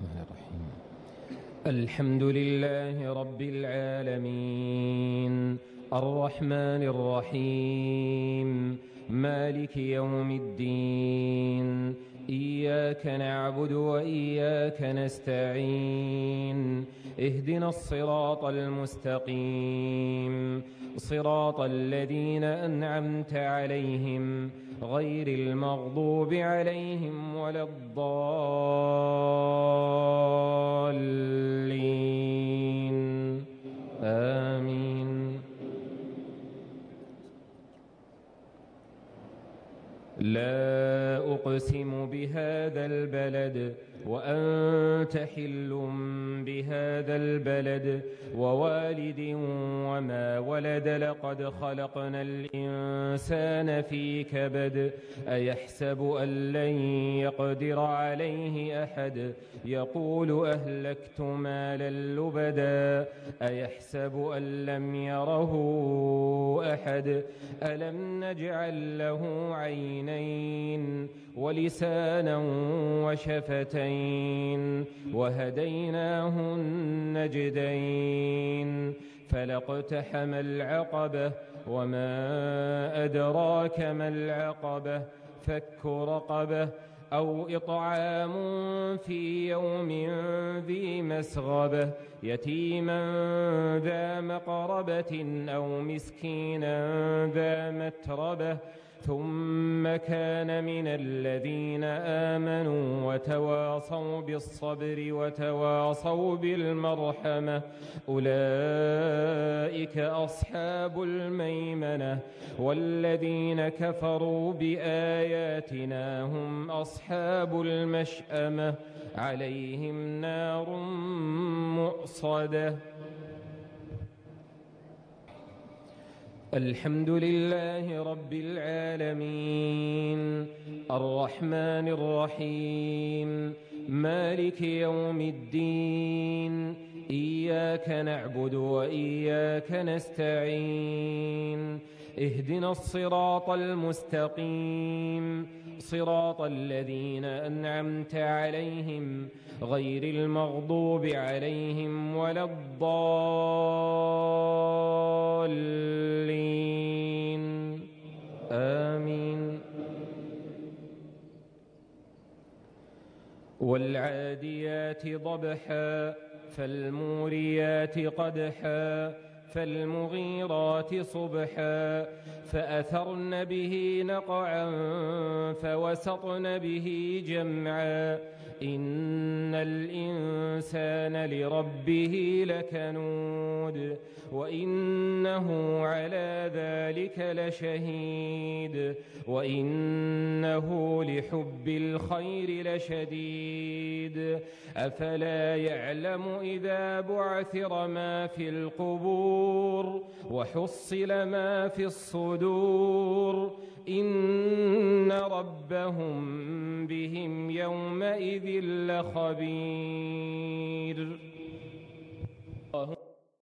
الرحمن الرحيم. الحمد لله رب العالمين الرحمن الرحيم مالك يوم الدين. إياك نعبد وإياك نستعين. اهدنا الصراط المستقيم صراط الذين أنعمت عليهم غير المغضوب عليهم ولا الضالين. آمين. لا أقسم بهذا البلد وأنت حل بهذا البلد ووالد وما ولد. لقد خلقنا الإنسان في كبد. أيحسب أن لن يقدر عليه أحد. يقول أهلكت مالا لبدا. أيحسب أن لم يره أحد. ألم نجعل له عينين ولسانا وشفتين وهديناه النجدين. فلاقتحم العقبة وما أدراك ما العقبة. فك رقبة أو إطعام في يوم ذي مسغبة يتيما ذا مقربة أو مسكينا ذا متربة ثم كان من الذين آمنوا وتواصوا بالصبر وتواصوا بالمرحمة أولئك أصحاب الميمنة. والذين كفروا بآياتنا هم أصحاب المشأمة عليهم نار مؤصدة. الحمد لله رب العالمين الرحمن الرحيم مالك يوم الدين. إياك نعبد وإياك نستعين. اهدنا الصراط المستقيم صراط الذين أنعمت عليهم غير المغضوب عليهم ولا الضالين. آمين. والعاديات ضبحا فالموريات قدحا فالمغيرات صبحا فأثرن به نقعا فوسطن به جمعا. إن الإنسان لربه لكنود وإنه على ذلك لشهيد وإنه لحب الخير لشديد. أفلا يعلم إذا بعثر ما في القبور وحصل ما في الصدور إن ربهم بهم يومئذ لخبير.